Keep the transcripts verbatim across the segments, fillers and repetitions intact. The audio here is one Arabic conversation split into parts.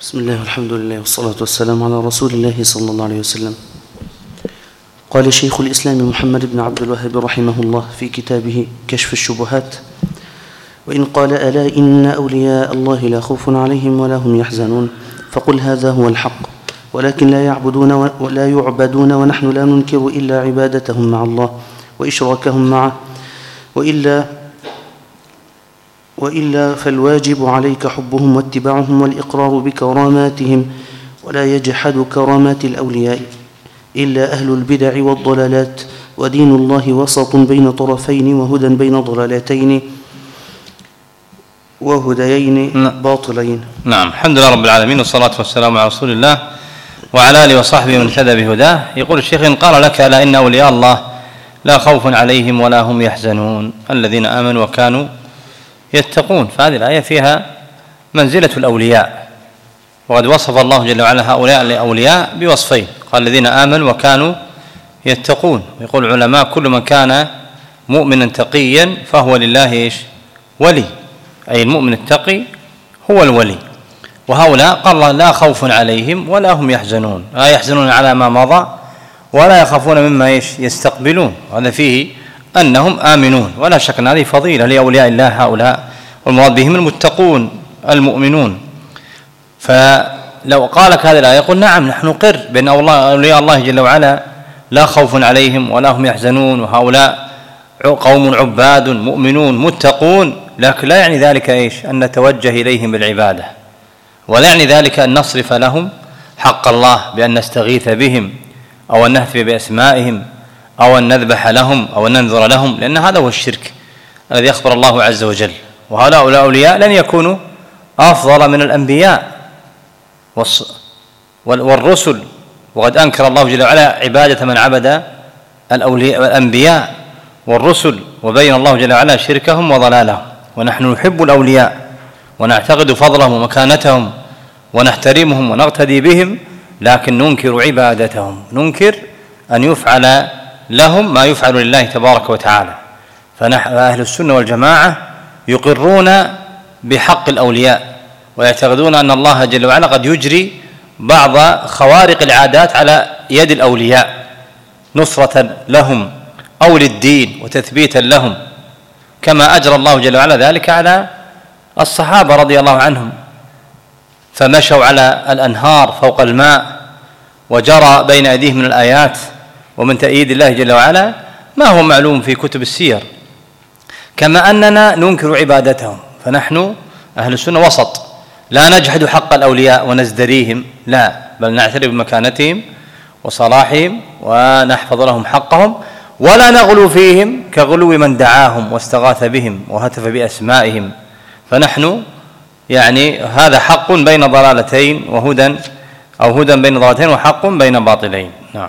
بسم الله والحمد لله والصلاة والسلام على رسول الله صلى الله عليه وسلم. قال شيخ الإسلام محمد بن عبد الوهاب رحمه الله في كتابه كشف الشبهات: وإن قال ألا إن أولياء الله لا خوف عليهم ولا هم يحزنون، فقل هذا هو الحق، ولكن لا يعبدون ولا يعبدون ونحن لا ننكر إلا عبادتهم مع الله وإشراكهم معه، وإلا وإلا فالواجب عليك حبهم واتباعهم والإقرار بكراماتهم، ولا يجحد كرامات الأولياء إلا أهل البدع والضلالات، ودين الله وسط بين طرفين وهدى بين ضلالتين وهديين باطلين. نعم، الحمد لله رب العالمين، والصلاة والسلام على رسول الله وعلى آله وصحبه من اهتدى بهداه. يقول الشيخ: إن قال لك ألا إن أولياء الله لا خوف عليهم ولا هم يحزنون الذين آمنوا وكانوا يتقون، فهذه الآية فيها منزلة الأولياء، وقد وصف الله جل وعلا هؤلاء الأولياء بوصفين، قال الذين آمنوا وكانوا يتقون. يقول العلماء: كل من كان مؤمنا تقيا فهو لله إيش؟ ولي، أي المؤمن التقي هو الولي. وهؤلاء قال لا خوف عليهم ولا هم يحزنون، لا يحزنون على ما مضى ولا يخافون مما إيش يستقبلون، وهذا فيه أنهم آمنون، ولا شك أن هذه فضيلة لأولياء الله هؤلاء، والمراد بهم المتقون المؤمنون. فلو قالك هذه الآية يقول: نعم، نحن نقر بأن أولياء الله جل وعلا لا خوف عليهم ولا هم يحزنون، وهؤلاء قوم عباد مؤمنون متقون، لكن لا يعني ذلك إيش أن نتوجه إليهم بالعبادة، ولا يعني ذلك أن نصرف لهم حق الله بأن نستغيث بهم أو أن نهتف بأسمائهم أو أن نذبح لهم أو أن ننذر لهم، لأن هذا هو الشرك الذي أخبر الله عز وجل. وهؤلاء الأولياء لن يكونوا أفضل من الأنبياء والرسل، وقد أنكر الله جل وعلا عبادة من عبد الأولياء والأنبياء والرسل، وبين الله جل وعلا شركهم وضلالهم. ونحن نحب الأولياء ونعتقد فضلهم ومكانتهم ونحترمهم ونقتدي بهم، لكن ننكر عبادتهم، ننكر أن يفعل لهم ما يفعل لله تبارك وتعالى. فنحن أهل السنة والجماعة يقرون بحق الأولياء، ويعتقدون أن الله جل وعلا قد يجري بعض خوارق العادات على يد الأولياء نصرة لهم أو للدين وتثبيتا لهم، كما أجرى الله جل وعلا ذلك على الصحابة رضي الله عنهم، فمشوا على الأنهار فوق الماء، وجرى بين أيديهم من الآيات ومن تأييد الله جل وعلا ما هو معلوم في كتب السير. كما أننا ننكر عبادتهم، فنحن أهل السنة وسط، لا نجحد حق الأولياء ونزدريهم، لا، بل نعترف بمكانتهم وصلاحهم ونحفظ لهم حقهم، ولا نغلو فيهم كغلو من دعاهم واستغاث بهم وهتف بأسمائهم. فنحن يعني هذا حق بين ضلالتين وهدى، أو هدى بين ضلالتين وحق بين باطلين. نعم.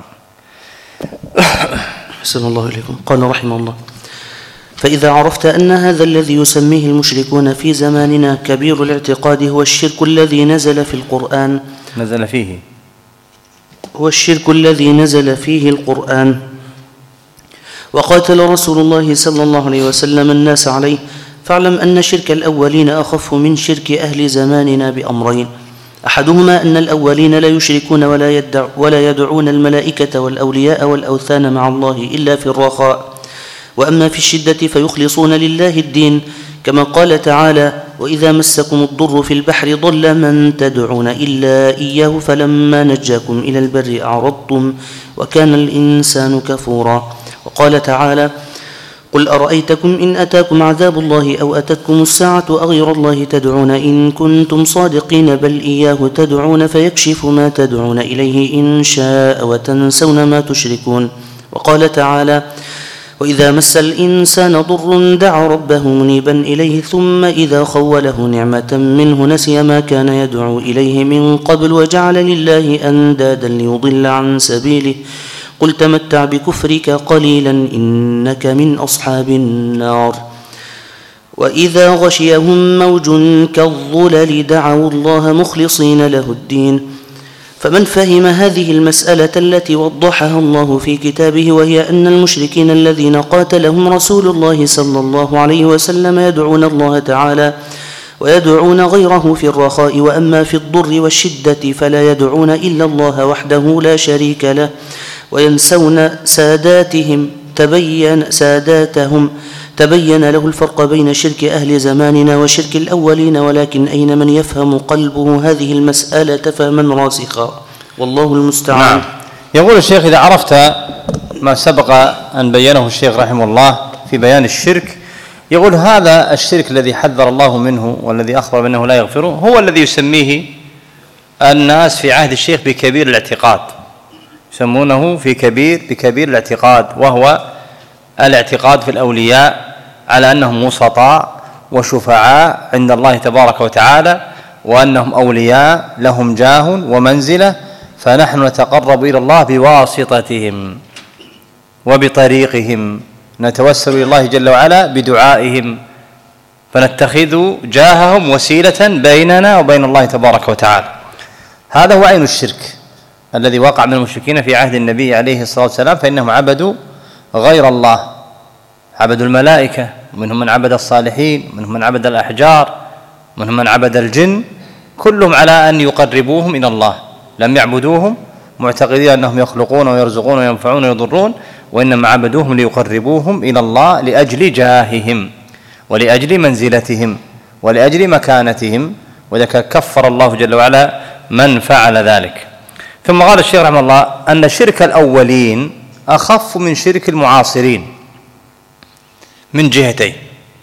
أحسن الله إليكم. قال رحمه الله: فإذا عرفت أن هذا الذي يسميه المشركون في زماننا كبير الاعتقاد هو الشرك الذي نزل في القرآن نزل فيه هو الشرك الذي نزل فيه القرآن وقاتل رسول الله صلى الله عليه وسلم الناس عليه، فاعلم أن شرك الأولين أخف من شرك أهل زماننا بأمرين: أحدهما أن الأولين لا يشركون ولا, يدع ولا يدعون الملائكة والأولياء والأوثان مع الله إلا في الرخاء، وأما في الشدة فيخلصون لله الدين، كما قال تعالى: وإذا مسكم الضر في البحر ضل من تدعون إلا إياه فلما نجاكم إلى البر أعرضتم وكان الإنسان كفورا. وقال تعالى: قل أرأيتكم إن أتاكم عذاب الله أو أتتكم الساعة أغير الله تدعون إن كنتم صادقين بل إياه تدعون فيكشف ما تدعون إليه إن شاء وتنسون ما تشركون. وقال تعالى: وإذا مس الإنسان ضر دعا ربه منيبا إليه ثم إذا خوله نعمة منه نسي ما كان يدعو إليه من قبل وجعل لله أندادا ليضل عن سبيله قل تمتع بكفرك قليلا إنك من أصحاب النار. وإذا غشيهم موج كالظلل دعوا الله مخلصين له الدين. فمن فهم هذه المسألة التي وضحها الله في كتابه، وهي أن المشركين الذين قاتلهم رسول الله صلى الله عليه وسلم يدعون الله تعالى ويدعون غيره في الرخاء، وأما في الضر والشدة فلا يدعون إلا الله وحده لا شريك له، وينسون ساداتهم تبين ساداتهم تبين له الفرق بين شرك أهل زماننا وشرك الأولين، ولكن أين من يفهم قلبه هذه المسألة فهما راسخا، والله المستعان. نعم. يقول الشيخ: إذا عرفت ما سبق أن بينه الشيخ رحمه الله في بيان الشرك، يقول هذا الشرك الذي حذر الله منه والذي أخبر منه لا يغفره هو الذي يسميه الناس في عهد الشيخ بكبير الاعتقاد، يسمونه في كبير بكبير الاعتقاد، وهو الاعتقاد في الأولياء على أنهم وسطاء وشفعاء عند الله تبارك وتعالى، وأنهم أولياء لهم جاه ومنزلة، فنحن نتقرب إلى الله بواسطتهم وبطريقهم، نتوسل إلى الله جل وعلا بدعائهم، فنتخذ جاههم وسيلة بيننا وبين الله تبارك وتعالى. هذا هو عين الشرك الذي وقع من المشركين في عهد النبي عليه الصلاة والسلام، فإنهم عبدوا غير الله، عبدوا الملائكة، منهم من عبد الصالحين، منهم من عبد الأحجار، منهم من عبد الجن، كلهم على أن يقربوهم إلى الله، لم يعبدوهم معتقدين أنهم يخلقون ويرزقون وينفعون ويضرون، وإنما عبدوهم ليقربوهم إلى الله لأجل جاههم ولأجل منزلتهم ولأجل مكانتهم، وذلك كفر الله جل وعلا من فعل ذلك. ثم قال الشيخ رحمه الله أن شرك الأولين أخف من شرك المعاصرين من جهتين: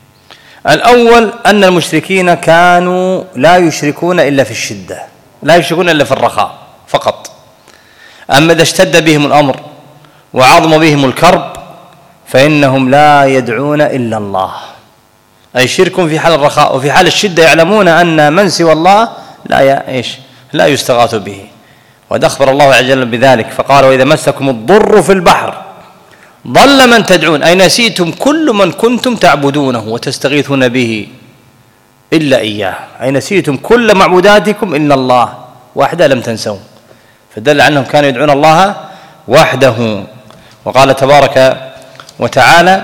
الأول أن المشركين كانوا لا يشركون إلا في الشدة، لا يشركون إلا في الرخاء فقط، أما إذا اشتد بهم الأمر وعظم بهم الكرب فإنهم لا يدعون إلا الله، أي شرك في حال الرخاء، وفي حال الشدة يعلمون أن من سوى الله لا إيش لا يستغاث به، وقد أخبر الله عز وجل بذلك فقال: وإذا مسكم الضر في البحر ضل من تدعون، أي نسيتم كل من كنتم تعبدونه وتستغيثون به إلا إياه، أي نسيتم كل معبوداتكم إلا الله وحده لم تنسوا، فدل عنهم كانوا يدعون الله وحده. وقال تبارك وتعالى: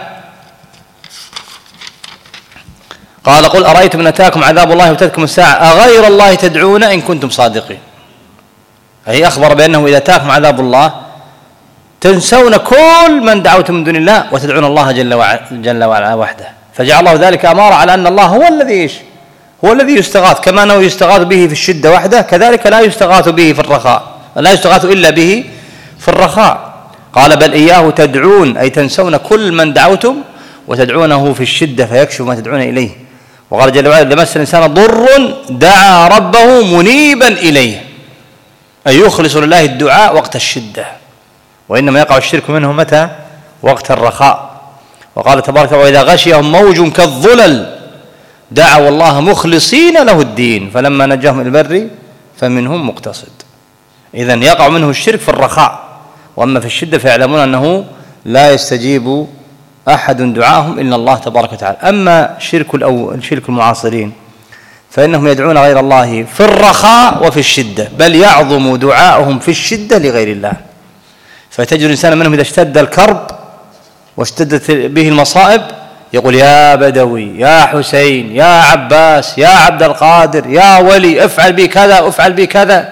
قال: قل أرأيتم إن أتاكم عذاب الله وتأتيكم الساعة أغير الله تدعون إن كنتم صادقين، أي أخبر بأنه إذا أتاكم عذاب الله تنسون كل من دعوتم من دون الله وتدعون الله جل وعلا, جل وعلا وحده، فجعل الله ذلك أمارة على أن الله هو الذي إيش هو الذي يستغاث، كما أنه يستغاث به في الشدة وحده كذلك لا يستغاث به في الرخاء، لا يستغاث إلا به في الرخاء. قال: بل إياه تدعون، أي تنسون كل من دعوتم وتدعونه في الشدة فيكشف ما تدعون إليه. وقال جل وعلا: إذا مس الإنسان ضر دعا ربه منيبا إليه، أي يخلص لله الدعاء وقت الشدة، وإنما يقع الشرك منه متى؟ وقت الرخاء. وقال تبارك: وإذا غشيهم موج كالظلل دعوا الله مخلصين له الدين فلما نجاهم إلى البر فمنهم مقتصد. إذن يقع منه الشرك في الرخاء، وأما في الشدة فيعلمون أنه لا يستجيب أحد دعاهم إلا الله تبارك وتعالى. أما شرك الأول شرك المعاصرين فإنهم يدعون غير الله في الرخاء وفي الشدة، بل يعظم دعاؤهم في الشدة لغير الله، فتجد الإنسان منهم إذا اشتد الكرب واشتدت به المصائب يقول: يا بدوي، يا حسين، يا عباس، يا عبد القادر، يا ولي، افعل بي كذا افعل بي كذا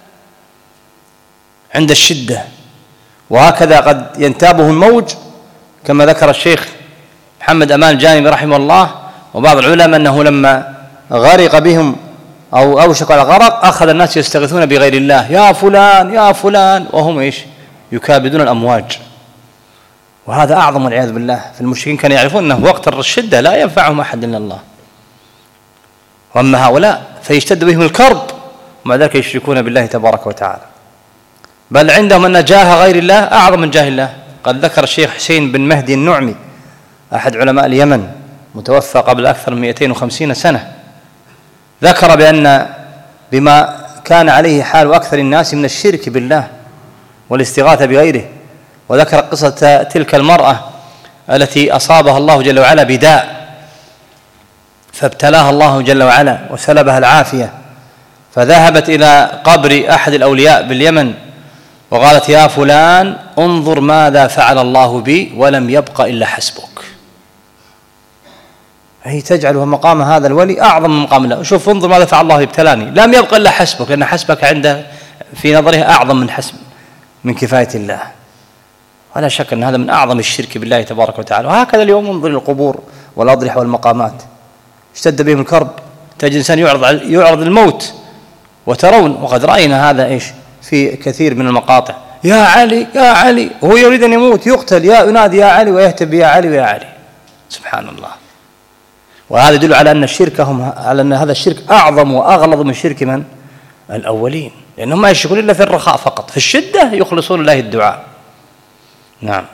عند الشدة. وهكذا قد ينتابه الموج، كما ذكر الشيخ محمد أمان الجانبي رحمه الله وبعض العلماء أنه لما غرق بهم أو أوشك على الغرق أخذ الناس يستغيثون بغير الله: يا فلان يا فلان، وهم إيش يكابدون الأمواج. وهذا أعظم والعياذ بالله. فالمشركين كانوا يعرفون أنه وقت الشدة لا ينفعهم أحد إلا الله، وأما هؤلاء فيشتد بهم الكرب ومع ذلك يشركون بالله تبارك وتعالى، بل عندهم أن جاه غير الله أعظم من جاه الله. قد ذكر الشيخ حسين بن مهدي النعمي أحد علماء اليمن متوفى قبل أكثر من مئتين وخمسين سنة، ذكر بأن بما كان عليه حال أكثر الناس من الشرك بالله والاستغاثة بغيره، وذكر قصة تلك المرأة التي أصابها الله جل وعلا بداء فابتلاها الله جل وعلا وسلبها العافية، فذهبت إلى قبر أحد الأولياء باليمن وقالت: يا فلان انظر ماذا فعل الله بي ولم يبق إلا حسبك. هي تجعل مقام هذا الولي أعظم من مقام الله. شوف انظر ماذا فعل الله ابتلاني، لم يبقى إلا حسبك، لأن حسبك عنده في نظره أعظم من حسب من كفاية الله. ولا شك أن هذا من أعظم الشرك بالله تبارك وتعالى. وهكذا اليوم انظر القبور والأضرحة والمقامات، اشتد بهم الكرب، تجد إنسان يعرض يعرض الموت، وترون وقد رأينا هذا إيش في كثير من المقاطع، يا علي يا علي، وهو يريد أن يموت يقتل، يا ينادي يا علي ويهتف يا علي ويا علي. سبحان الله. وهذا يدل على أن شركهم على أن هذا الشرك أعظم وأغلظ من شرك من الأولين، لأنهم ما يشركون إلا في الرخاء فقط، في الشدة يخلصون الله الدعاء. نعم.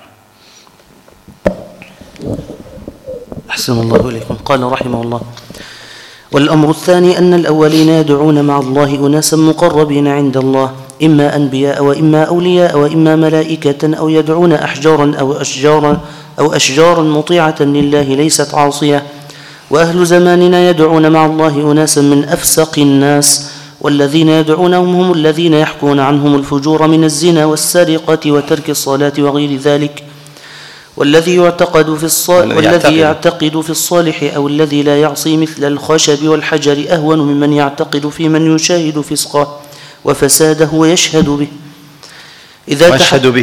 أحسن الله إليكم. قال رحمه الله: والأمر الثاني أن الأولين يدعون مع الله أناسا مقربين عند الله، إما أنبياء وإما أولياء وإما ملائكة، أو يدعون أحجارا أو أشجارا أو أشجارا مطيعة لله ليست عاصية. وأهل زماننا يدعون مع الله أناسا من أفسق الناس، والذين يدعونهم هم الذين يحكون عنهم الفجور من الزنا والسرقة وترك الصلاة وغير ذلك. والذي يعتقد في الصالح والذي يعتقد في الصالح أو الذي لا يعصي مثل الخشب والحجر أهون ممن يعتقد في من يشاهد فسقه وفساده ويشهد به. إذا ويشهد به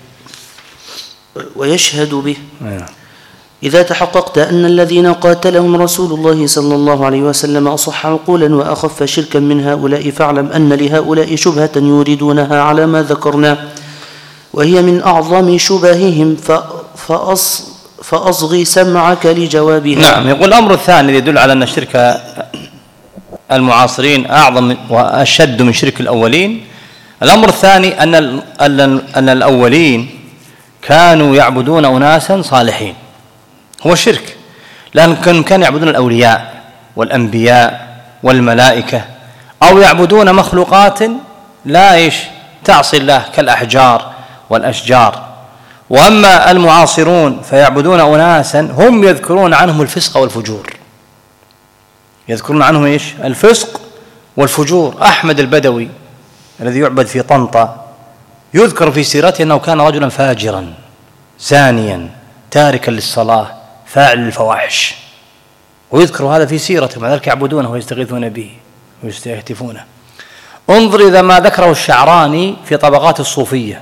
ويشهد به إذا تحققت أن الذين قاتلهم رسول الله صلى الله عليه وسلم أصح عقولا وأخف شركا من هؤلاء، فاعلم أن لهؤلاء شبهة يوردونها على ما ذكرنا، وهي من أعظم شبههم، فأص فأصغي سمعك لجوابها. نعم. يقول الأمر الثاني يدل على أن شرك المعاصرين أعظم وأشد من شرك الأولين. الأمر الثاني أن أن الأولين كانوا يعبدون أناسا صالحين، هو شرك، لأن كانوا يعبدون الأولياء والأنبياء والملائكة، أو يعبدون مخلوقات لا إيش تعصي الله كالأحجار والأشجار. وأما المعاصرون فيعبدون أناسا هم يذكرون عنهم الفسق والفجور، يذكرون عنهم إيش الفسق والفجور. أحمد البدوي الذي يعبد في طنطا يذكر في سيرته أنه كان رجلا فاجرا زانيا تاركا للصلاة فاعل الفواحش، ويذكر هذا في سيرته، مع ذلك يعبدونه ويستغيثون به ويستهتفونه. انظر إذا ما ذكره الشعراني في طبقات الصوفية،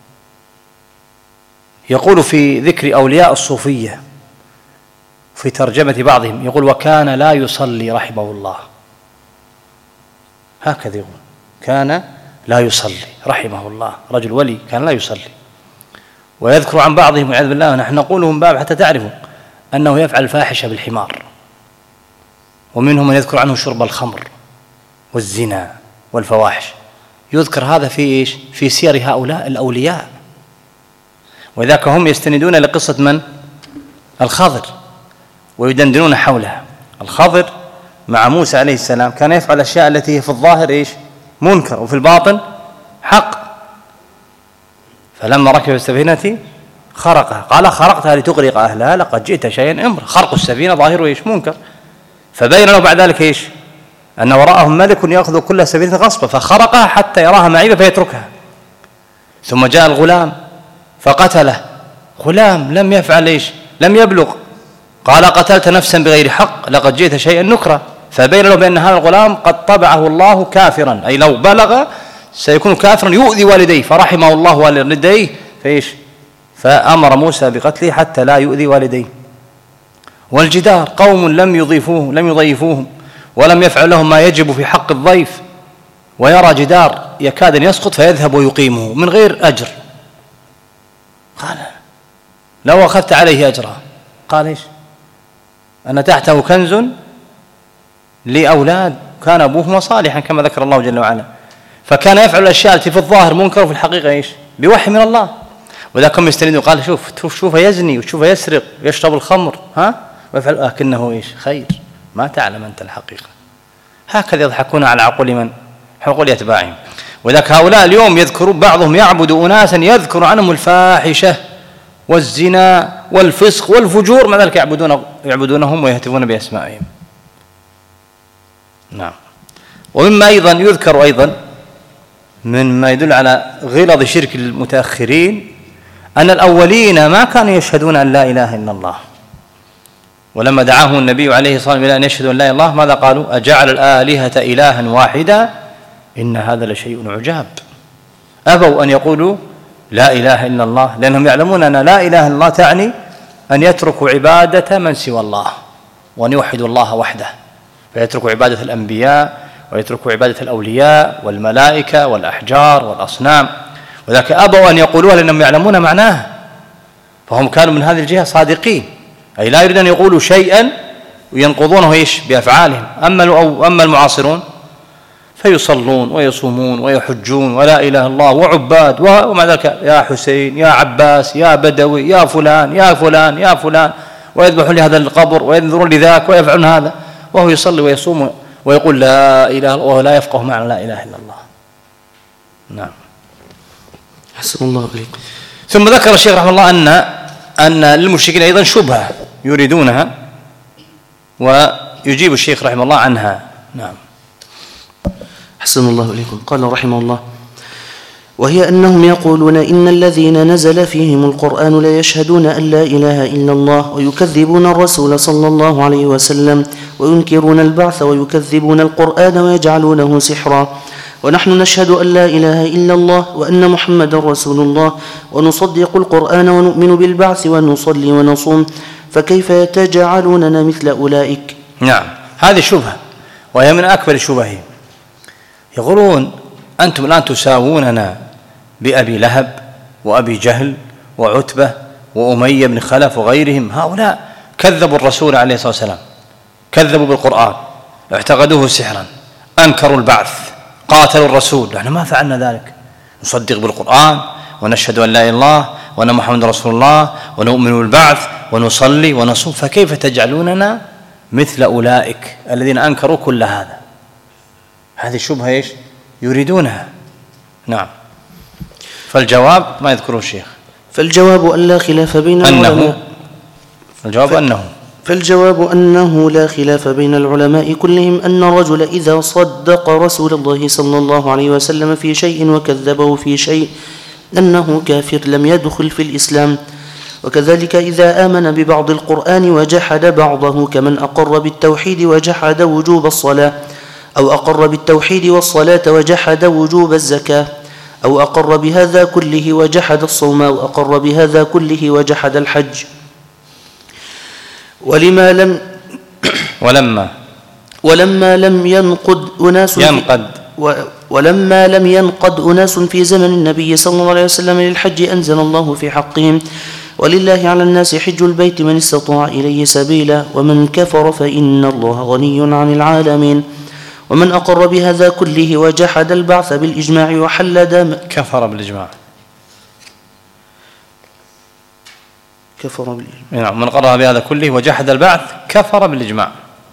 يقول في ذكر أولياء الصوفية في ترجمة بعضهم، يقول: وكان لا يصلي رحمه الله. هكذا يقول: كان لا يصلي رحمه الله، رجل ولي كان لا يصلي. ويذكر عن بعضهم والعياذ بالله، نحن نقوله من باب حتى تعرفوا أنه يفعل الفاحشة بالحمار. ومنهم من يذكر عنه شرب الخمر والزنا والفواحش، يذكر هذا في إيش في سير هؤلاء الأولياء. وذاك هم يستندون لقصة من؟ الخضر، ويدندنون حولها. الخضر مع موسى عليه السلام كان يفعل الأشياء التي في الظاهر إيش منكر وفي الباطن حق. فلما ركب السفينة خرقها، قال: خرقتها لتغرق أهلها لقد جئت شيئا إمرا. خرق السفينة ظاهره إيش منكر، فبين له بعد ذلك إيش أن وراءهم ملك يأخذ كل سفينة غصبا، فخرقها حتى يراها معيبة فيتركها. ثم جاء الغلام فقتله، غلام لم يفعل إيش لم يبلغ، قال: قتلت نفسا بغير حق لقد جئت شيئا نكرا. فبين له بأن هذا الغلام قد طبعه الله كافرا، أي لو بلغ سيكون كافرا يؤذي والديه، فرحمه الله والديه فإيش فأمر موسى بقتله حتى لا يؤذي والديه. والجدار قوم لم يضيفوه لم يضيفوهم ولم يفعل لهم ما يجب في حق الضيف، ويرى جدار يكاد أن يسقط فيذهب ويقيمه من غير أجر. قال: لو أخذت عليه أجرا. قال: إيش أن تحته كنز لأولاد كان أبوهما صالحا كما ذكر الله جل وعلا. فكان يفعل الأشياء التي في الظاهر منكر وفي الحقيقة إيش بوحي من الله. وذاكم يستندون، قال: شوف شوف يزني وشوف يسرق ويشرب الخمر ها ويفعل، لكنه إيش خير، ما تعلم أنت الحقيقة. هكذا يضحكون على عقول من؟ عقول أتباعهم. وذاك هؤلاء اليوم يذكرون بعضهم يعبد أناسا يذكر عنهم الفاحشة والزنا والفسق والفجور، مع ذلك يعبدون يعبدونهم ويهتفون بأسمائهم. نعم. ومما أيضا يذكر أيضا مما يدل على غلظ شرك المتأخرين أن الأولين ما كانوا يشهدون أن لا إله إلا الله، ولما دعاهم النبي عليه الصلاة والسلام إلى أن يشهدوا أن لا إله إلا الله ماذا قالوا؟ أجعل الآلهة إلها واحدا إن هذا لشيء عجاب. أبوا أن يقولوا لا إله إلا الله، لأنهم يعلمون أن لا إله إلا الله تعني أن يتركوا عبادة من سوى الله وأن يوحدوا الله وحده، فيتركوا عبادة الأنبياء ويتركوا عبادة الأولياء والملائكة والأحجار والأصنام، وذلك أبوا أن يقولوها لأنهم يعلمون معناه، فهم كانوا من هذه الجهة صادقين، أي لا يريدون أن يقولوا شيئا وينقضونه إيش بأفعالهم. أما أما المعاصرون فيصلون ويصومون ويحجون ولا إله إلا الله وعباد، ومع ذلك يا حسين يا عباس يا بدوي يا فلان يا فلان يا فلان، ويذبحون لهذا القبر وينذرون لذاك ويفعلون هذا، وهو يصلي ويصوم ويقول لا إله إلا الله وهو لا يفقه معنى لا إله إلا الله. نعم. حسن الله عليكم. ثم ذكر الشيخ رحمه الله أن أن للمشركين أيضا شبهة يريدونها، ويجيب الشيخ رحمه الله عنها. نعم. حسن الله إليكم. قال رحمه الله: وهي أنهم يقولون إن الذين نزل فيهم القرآن لا يشهدون أن لا إله إلا الله، ويكذبون الرسول صلى الله عليه وسلم، وينكرون البعث، ويكذبون القرآن ويجعلونه سحرا، ونحن نشهد أن لا إله إلا الله وأن محمد رسول الله، ونصدق القرآن ونؤمن بالبعث ونصلي ونصوم، فكيف يتجعلوننا مثل أولئك؟ نعم، هذه شبهة وهي من أكبر الشبهات. يقولون أنتم الآن تساووننا بأبي لهب وأبي جهل وعتبة وأمية بن خلف وغيرهم، هؤلاء كذبوا الرسول عليه الصلاة والسلام، كذبوا بالقرآن، اعتقدوه سحرا، أنكروا البعث، قاتلوا الرسول. نحن ما فعلنا ذلك، نصدق بالقرآن ونشهد أن لا إله إلا الله وأن محمد رسول الله ونؤمن بالبعث ونصلي ونصوم، فكيف تجعلوننا مثل أولئك الذين أنكروا كل هذا؟ هذه شبهة إيش يريدونها. نعم. فالجواب ما يذكره الشيخ، فالجواب أن لا خلاف بين العلماء الجواب ف... أنه فالجواب أنه لا خلاف بين العلماء كلهم أن الرجل إذا صدق رسول الله صلى الله عليه وسلم في شيء وكذبه في شيء أنه كافر لم يدخل في الإسلام، وكذلك إذا آمن ببعض القرآن وجحد بعضه، كمن أقر بالتوحيد وجحد وجوب الصلاة، أو أقر بالتوحيد والصلاة وجحد وجوب الزكاة، أو أقر بهذا كله وجحد الصوم، أو أقر بهذا كله وجحد الحج. ولما لم ولما ولما لم ينقد أناس ينقد ولما لم ينقد أناس في زمن النبي صلى الله عليه وسلم للحج أنزل الله في حقهم: ولله على الناس حج البيت من استطاع إليه سبيلا، ومن كفر فإن الله غني عن العالمين. ومن أقر بهذا كله وجحد البعث بالإجماع وحل دم كفر بالإجماع كفر بالإجماع نعم، من أقر بهذا كله وجحد البعث كفر بالإجماع.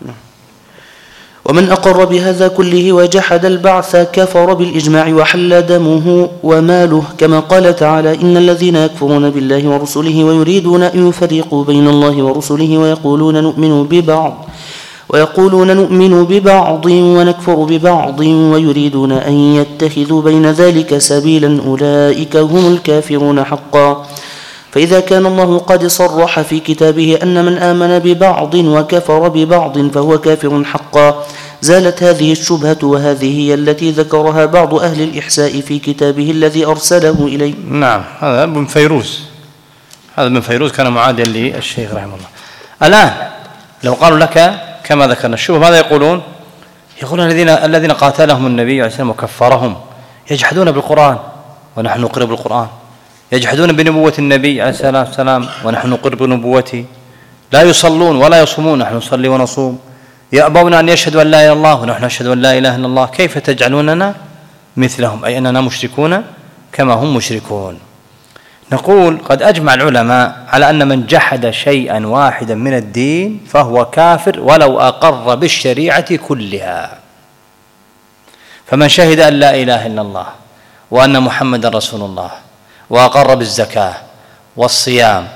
ومن أقر بهذا كله وجحد البعث كفر بالإجماع وحل دمه وماله، كما قال تعالى: إن الذين يكفرون بالله ورسله ويريدون أن يفرقوا بين الله ورسله ويقولون نؤمن ببعض ويقولون نؤمن ببعض ونكفر ببعض ويريدون أن يتخذوا بين ذلك سبيلا أولئك هم الكافرون حقا. فإذا كان الله قد صرح في كتابه أن من آمن ببعض وكفر ببعض فهو كافر حقا، زالت هذه الشبهة، وهذه هي التي ذكرها بعض أهل الإحساء في كتابه الذي أرسله إليه. نعم، هذا ابن فيروز، هذا ابن فيروز كان معاديا للشيخ رحمه الله. الآن لو قالوا لك كما ذكرنا الشبهة ماذا يقولون؟ يقولون الذين الذين قاتلهم النبي عليه الصلاة والسلام وكفرهم يجحدون بالقرآن ونحن نقر بالقرآن، يجحدون بنبوة النبي عليه الصلاة والسلام ونحن نقر بنبوته، لا يصلون ولا يصومون نحن نصلي ونصوم، يأبون أن يشهدوا أن لا إله إلا الله ونحن نشهد أن لا إله إلا الله، كيف تجعلوننا مثلهم؟ أي أننا مشركون كما هم مشركون. نقول قد أجمع العلماء على أن من جحد شيئا واحدا من الدين فهو كافر ولو أقر بالشريعة كلها. فمن شهد أن لا إله إلا الله وأن محمد رسول الله وأقر بالزكاة والصيام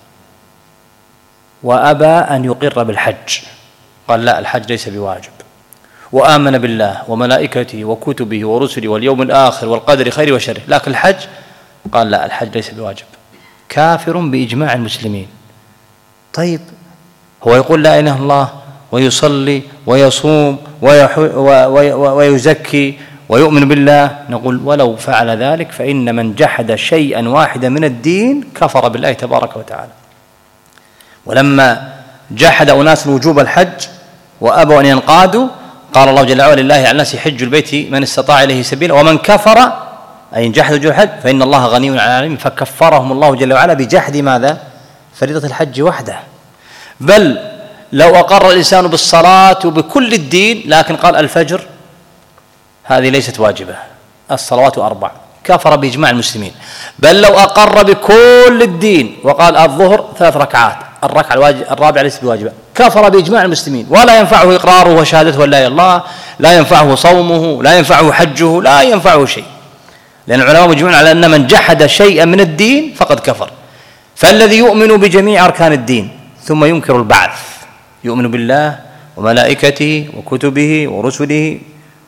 وأبى أن يقر بالحج، قال لا الحج ليس بواجب، وآمن بالله وملائكته وكتبه ورسله واليوم الآخر والقدر خير وشره، لكن الحج قال لا الحج ليس بواجب، كافر بإجماع المسلمين. طيب هو يقول لا إله إلا الله ويصلي ويصوم ويزكي ويؤمن بالله، نقول ولو فعل ذلك فإن من جحد شيئا واحدا من الدين كفر بالله تبارك وتعالى. ولما جحد أناس وجوب الحج وأبوا أن ينقادوا قال الله جل وعلا لله على الناس حج البيت من استطاع إليه سبيلا ومن كفر أي جحد وجوب الحج فإن الله غني عن العالمين، فكفرهم الله جل وعلا بجحد ماذا؟ فريضة الحج وحده. بل لو أقر الإنسان بالصلاة وبكل الدين لكن قال الفجر هذه ليست واجبة، الصلوات أربع، كفر بإجماع المسلمين. بل لو أقر بكل الدين وقال الظهر ثلاث ركعات، الركعة الرابعة ليست بواجبة، كفر بإجماع المسلمين، ولا ينفعه إقراره وشهادته لا إله إلا الله، لا ينفعه صومه، لا ينفعه حجه، لا ينفعه شيء، لأن العلماء مجمعون على أن من جحد شيئا من الدين فقد كفر. فالذي يؤمن بجميع أركان الدين ثم ينكر البعث، يؤمن بالله وملائكته وكتبه ورسله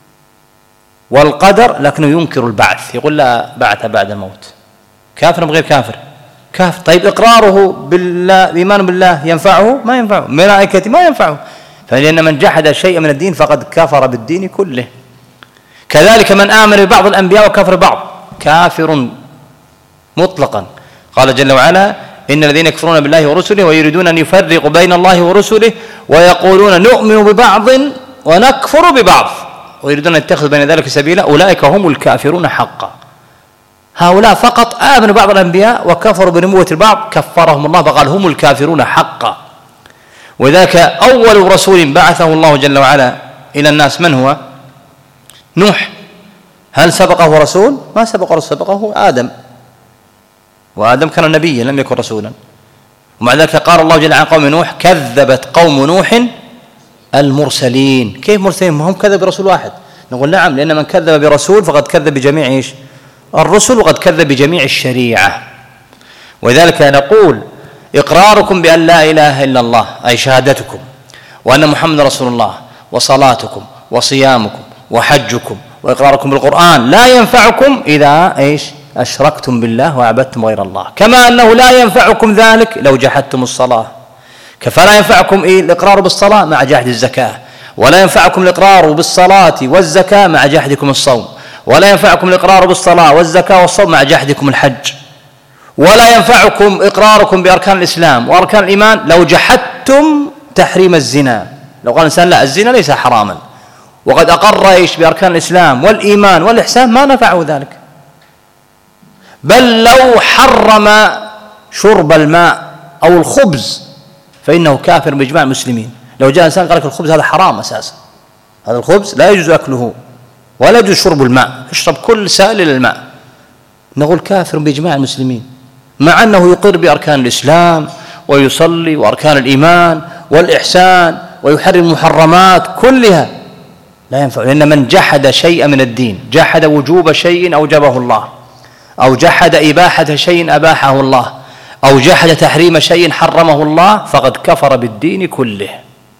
والقدر لكنه ينكر البعث، يقول لا بعث بعد الموت، كافر أم غير كافر؟ كافر. طيب إقراره بالله بإيمان بالله ينفعه؟ ما ينفعه. ملائكته ما ينفعه. فلأن من جحد شيئا من الدين فقد كفر بالدين كله. كذلك من آمن ببعض الأنبياء وكفر بعض كافر مطلقا. قال جل وعلا إن الذين يكفرون بالله ورسله ويريدون أن يفرقوا بين الله ورسله ويقولون نؤمن ببعض ونكفر ببعض ويريدون أن يتخذوا بين ذلك سبيلا أولئك هم الكافرون حقا. هؤلاء فقط آمنوا بعض الأنبياء وكفروا بنبوة البعض كفرهم الله فقال هم الكافرون حقا. وذاك أول رسول بعثه الله جل وعلا إلى الناس من هو؟ نوح. هل سبقه رسول؟ ما سبق رسول، سبقه آدم، وآدم كان نبيا لم يكن رسولا. ومع ذلك قال الله جل وعلا عن قوم نوح كذبت قوم نوح المرسلين. كيف مرسلين؟ ما هم كذب برسول واحد. نقول نعم، لأن من كذب برسول فقد كذب بجميع إيش؟ الرسل، وقد كذب بجميع الشريعة. وذلك نقول إقراركم بأن لا إله إلا الله أي شهادتكم وأن محمد رسول الله وصلاتكم وصيامكم وحجكم وإقراركم بالقرآن لا ينفعكم إذا إيش؟ أشركتم بالله وعبدتم غير الله. كما أنه لا ينفعكم ذلك لو جحدتم الصلاة، فلا ينفعكم الإقرار بالصلاة مع جحد الزكاة، ولا ينفعكم الإقرار بالصلاة والزكاة مع جحدكم الصوم، ولا ينفعكم الإقرار بالصلاة والزكاة والصوم مع جحدكم الحج، ولا ينفعكم إقراركم بأركان الإسلام وأركان الإيمان لو جحدتم تحريم الزنا. لو قال الإنسان لا الزنا ليس حراما وقد أقر إيش بأركان الإسلام والإيمان والإحسان ما نفعه ذلك. بل لو حرم شرب الماء أو الخبز فإنه كافر بإجماع المسلمين. لو جاء إنسان قال لك الخبز هذا حرام أساسا، هذا الخبز لا يجوز أكله ولا يجوز شرب الماء، اشرب كل سائل إلى الماء، نقول كافر بإجماع المسلمين، مع أنه يقر بأركان الإسلام ويصلي وأركان الإيمان والإحسان ويحرم المحرمات كلها، لا ينفع. لأن من جحد شيئا من الدين، جحد وجوب شيء أوجبه الله، أو جحد إباحة شيء أباحه الله، أو جحد تحريم شيء حرمه الله فقد كفر بالدين كله،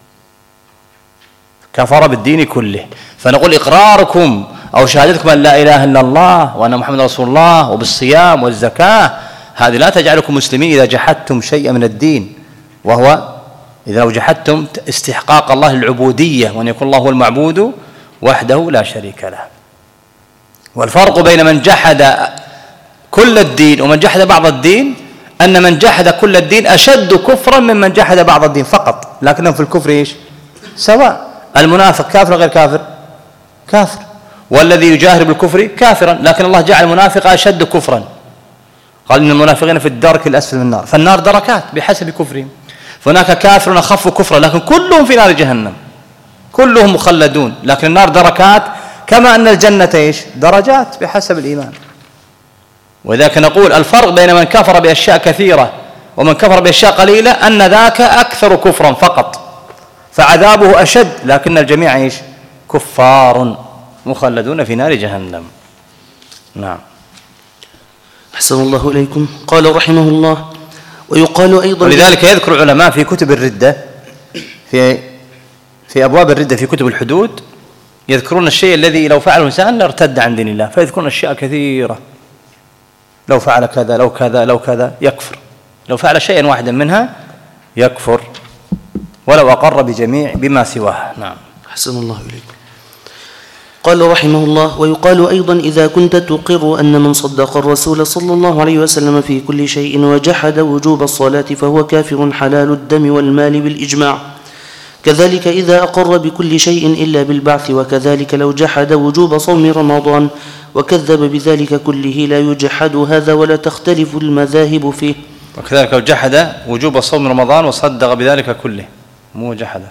كفر بالدين كله. فنقول إقراركم أو شهادتكم أن لا إله إلا الله وأن محمد رسول الله وبالصيام والزكاة هذه لا تجعلكم مسلمين إذا جحدتم شيئا من الدين، وهو إذا لو جحدتم استحقاق الله العبودية وأن يكون الله هو المعبود وحده لا شريك له. والفرق بين من جحد كل الدين ومن جحد بعض الدين أن من جحد كل الدين أشد كفرا ممن جحد بعض الدين فقط، لكنهم في الكفر إيش؟ سواء. المنافق كافر غير كافر؟ كافر. والذي يجاهر بالكفر كافرا، لكن الله جعل المنافق أشد كفرا، قال إن المنافقين في الدرك الأسفل من النار، فالنار دركات بحسب كفرهم. فهناك كافر أخف كفرا لكن كلهم في نار جهنم، كلهم مخلدون، لكن النار دركات، كما أن الجنة إيش؟ درجات بحسب الإيمان. وذاك نقول الفرق بين من كفر بأشياء كثيرة ومن كفر بأشياء قليلة أن ذاك أكثر كفرا فقط فعذابه أشد، لكن الجميع إيش؟ كفار مخلدون في نار جهنم. نعم. أحسن الله إليكم. قال رحمه الله ويقال أيضا، ولذلك يذكر العلماء في كتب الردة في في أبواب الردة في كتب الحدود يذكرون الشيء الذي لو فعله الإنسان لارتد عن دين الله، فيذكرون أشياء كثيرة، لو فعل كذا لو كذا لو كذا يكفر، لو فعل شيئا واحدا منها يكفر. ولو أقر بجميع بما سواه. نعم. أحسن الله إليكم. قال رحمه الله: ويقال أيضا إذا كنت تقر أن من صدق الرسول صلى الله عليه وسلم في كل شيء وجحد وجوب الصلاة فهو كافر حلال الدم والمال بالإجماع. كذلك إذا أقر بكل شيء إلا بالبعث، وكذلك لو جحد وجوب صوم رمضان وكذب بذلك كله لا يجحد هذا ولا تختلف المذاهب فيه. وكذلك لو جحد وجوب صوم رمضان وصدق بذلك كله، مو جحد.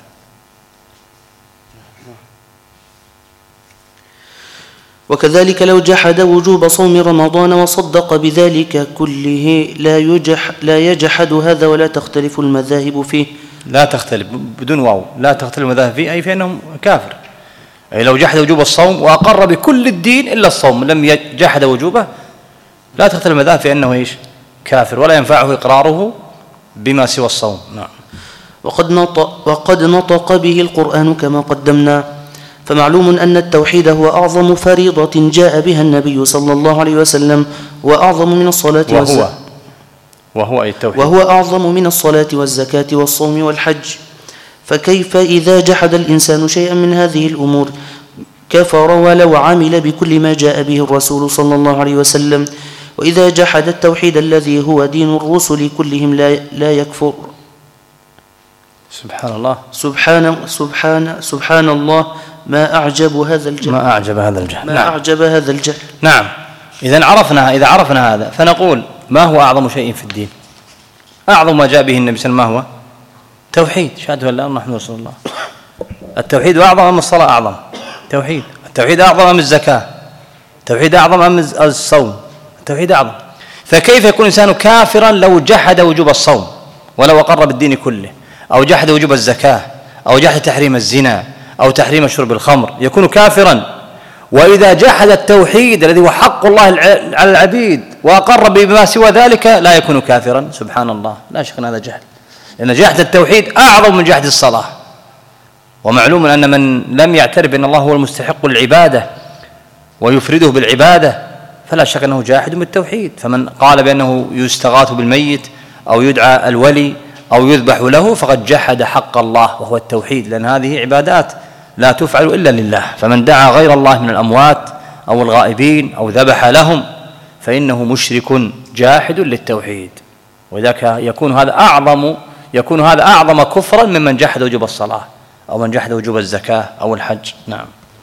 وكذلك لو جحد وجوب صوم رمضان وصدق بذلك كله لا يجح لا يجحد هذا ولا تختلف المذاهب فيه. لا تختلف بدون واو، لا تختلف المذاهب فيه، أي فإنه كافر. أي لو جحد وجوب الصوم وأقر بكل الدين إلا الصوم لم يجحد وجوبه لا تختلف المذاهب في أنه إيش؟ كافر، ولا ينفعه إقراره بما سوى الصوم. نعم. وقد نطق, وقد نطق به القرآن كما قدمنا، فمعلوم أن التوحيد هو أعظم فريضة جاء بها النبي صلى الله عليه وسلم، وأعظم من الصلاة والزكاة، وهو أي التوحيد وهو أعظم من الصلاة والزكاة والصوم والحج. فكيف إذا جحد الإنسان شيئا من هذه الأمور كفر ولو عمل بكل ما جاء به الرسول صلى الله عليه وسلم؟ وإذا جحد التوحيد الذي هو دين الرسل كلهم لا لا يكفر. سبحان الله. سبحان سبحان سبحان الله ما أعجب هذا الجهل. ما أعجب هذا الجهل. ما نعم. أعجب هذا الجهل. نعم. إذا عرفنا إذا عرفنا هذا فنقول ما هو أعظم شيء في الدين؟ أعظم ما جاء به النبي صلى الله عليه وسلم ما هو؟ توحيد، شهادة أن لا إله إلا الله محمد رسول الله. التوحيد أعظم أم الصلاة أعظم؟ توحيد. التوحيد أعظم أم الزكاة؟ التوحيد أعظم أم الصوم؟ التوحيد أعظم. فكيف يكون الإنسان كافرا لو جحد وجوب الصوم ولو أقر بالدين كله، أو جحد وجوب الزكاة، أو جحد تحريم الزنا، أو تحريم شرب الخمر؟ يكون كافرا. وإذا جحد التوحيد الذي هو حق الله على العبيد وأقر بما سوى ذلك لا يكون كافرا. سبحان الله، لا شك أن هذا جهل، لأن جحد التوحيد أعظم من جحد الصلاة. ومعلوم أن من لم يعترف أن الله هو المستحق للعبادة ويفرده بالعبادة فلا شك أنه جاحد بالتوحيد. فمن قال بأنه يستغاث بالميت أو يدعى الولي أو يذبح له فقد جحد حق الله وهو التوحيد، لأن هذه عبادات لا تفعل إلا لله. فمن دعا غير الله من الأموات أو الغائبين أو ذبح لهم فإنه مشرك جاحد للتوحيد، وذاك يكون هذا أعظم يكون هذا أعظم كفرا ممن جحد وجوب الصلاة أو من جحد وجوب الزكاة أو الحج. نعم.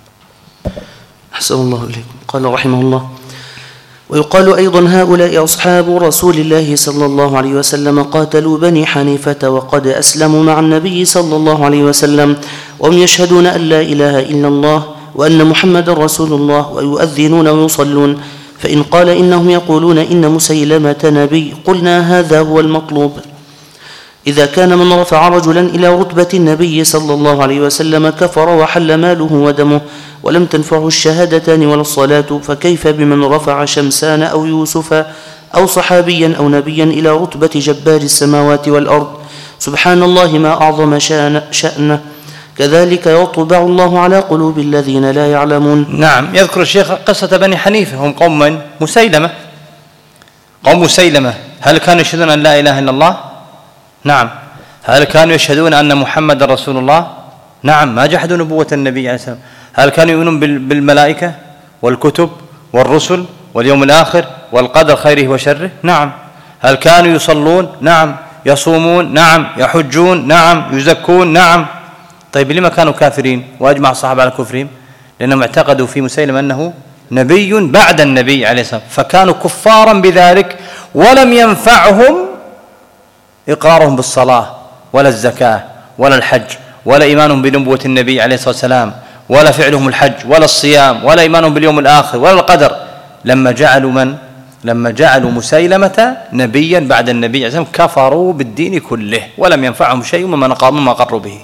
أحسن الله إليكم. قال رحمه الله: ويقال أيضا هؤلاء أصحاب رسول الله صلى الله عليه وسلم قاتلوا بني حنيفة وقد أسلموا مع النبي صلى الله عليه وسلم، وهم يشهدون أن لا إله إلا الله وأن محمد رسول الله ويؤذنون ويصلون. فإن قال إنهم يقولون إن مسيلمة نبي قلنا هذا هو المطلوب. إذا كان من رفع رجلا إلى رتبة النبي صلى الله عليه وسلم كفر وحل ماله ودمه ولم تنفعه الشهادتان ولا الصلاة، فكيف بمن رفع شمسان أو يوسف أو صحابيا أو نبيا إلى رتبة جبار السماوات والأرض؟ سبحان الله ما أعظم شأن شأنه. كذلك يطبع الله على قلوب الذين لا يعلمون. نعم. يذكر الشيخ قصة بني حنيفة، هم قوم من؟ مسيلمة. قوم مسيلمة هل كانوا يشهدون أن لا إله إلا الله؟ نعم. هل كانوا يشهدون أن محمد رسول الله؟ نعم. ما جحدوا نبوة النبي عليه السلام. هل كانوا يؤمنون بالملائكة والكتب والرسل واليوم الآخر والقدر خيره وشره؟ نعم. هل كانوا يصلون؟ نعم. يصومون؟ نعم. يحجون؟ نعم. يزكون؟ نعم. طيب لما كانوا كافرين وأجمع الصحابة على كفرهم؟ لأنهم اعتقدوا في مسيلمة أنه نبي بعد النبي عليه السلام، فكانوا كفارا بذلك، ولم ينفعهم إقرارهم بالصلاة ولا الزكاة ولا الحج ولا إيمانهم بنبوة النبي عليه الصلاة والسلام ولا فعلهم الحج ولا الصيام ولا إيمانهم باليوم الآخر ولا القدر، لما جعلوا من؟ لما جعلوا مسيلمة نبيا بعد النبي عليه الصلاة والسلام كفروا بالدين كله ولم ينفعهم شيء مما قروا به.